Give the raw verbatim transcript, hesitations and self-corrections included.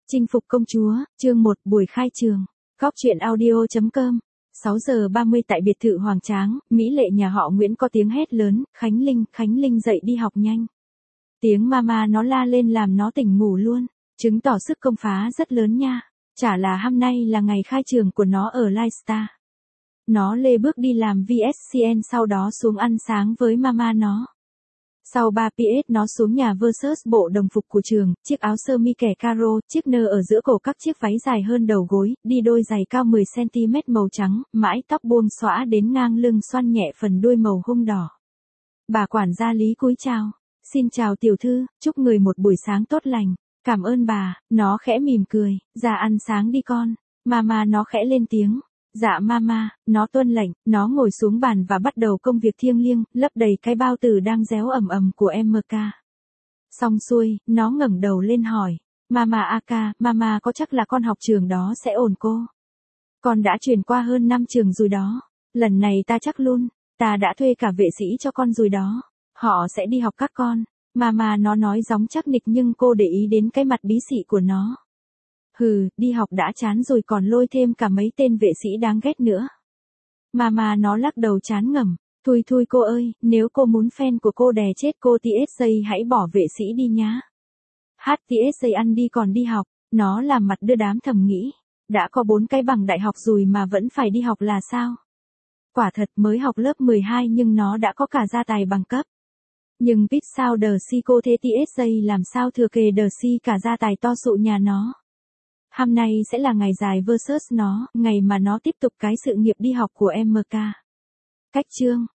Chinh phục công chúa, chương một, buổi khai trường. Góc truyện audio.com. sáu giờ ba mươi tại biệt thự Hoàng Tráng, mỹ lệ nhà họ Nguyễn có tiếng hét lớn, Khánh Linh, Khánh Linh dậy đi học nhanh. Tiếng mama nó la lên làm nó tỉnh ngủ luôn, chứng tỏ sức công phá rất lớn nha. Chả là hôm nay là ngày khai trường của nó ở Livestar. Nó lê bước đi làm vê ét xê en sau đó xuống ăn sáng với mama nó. Sau ba pê ét nó xuống nhà versus bộ đồng phục của trường, chiếc áo sơ mi kẻ caro, chiếc nơ ở giữa cổ các chiếc váy dài hơn đầu gối, đi đôi giày cao mười xăng ti mét màu trắng, mái tóc buông xõa đến ngang lưng xoăn nhẹ phần đuôi màu hung đỏ. Bà quản gia Lý cúi chào. Xin chào tiểu thư, chúc người một buổi sáng tốt lành. Cảm ơn bà, nó khẽ mỉm cười, ra ăn sáng đi con. Mama nó khẽ lên tiếng. Dạ mama, nó tuân lệnh, nó ngồi xuống bàn và bắt đầu công việc thiêng liêng, lấp đầy cái bao tử đang réo ầm ầm của em ca. Xong xuôi, nó ngẩng đầu lên hỏi. Mama Aka, mama có chắc là con học trường đó sẽ ổn cô? Con đã chuyển qua hơn năm trường rồi đó. Lần này ta chắc luôn, ta đã thuê cả vệ sĩ cho con rồi đó. Họ sẽ đi học các con. Mama nó nói gióng chắc nịch nhưng cô để ý đến cái mặt bí xị của nó. Hừ, đi học đã chán rồi còn lôi thêm cả mấy tên vệ sĩ đáng ghét nữa. Mama nó lắc đầu chán ngẩm. Thôi thôi cô ơi, nếu cô muốn fan của cô đè chết cô tê ét giê hãy bỏ vệ sĩ đi nhá. Hát tê ét giê ăn đi còn đi học, nó làm mặt đưa đám thầm nghĩ. Đã có bốn cái bằng đại học rồi mà vẫn phải đi học là sao? Quả thật mới học lớp mười hai nhưng nó đã có cả gia tài bằng cấp. Nhưng biết sao đờ si cô thế tê ét giê làm sao thừa kề đờ si cả gia tài to sụ nhà nó. Hôm nay sẽ là ngày dài versus nó, ngày mà nó tiếp tục cái sự nghiệp đi học của em ca. Cách chương,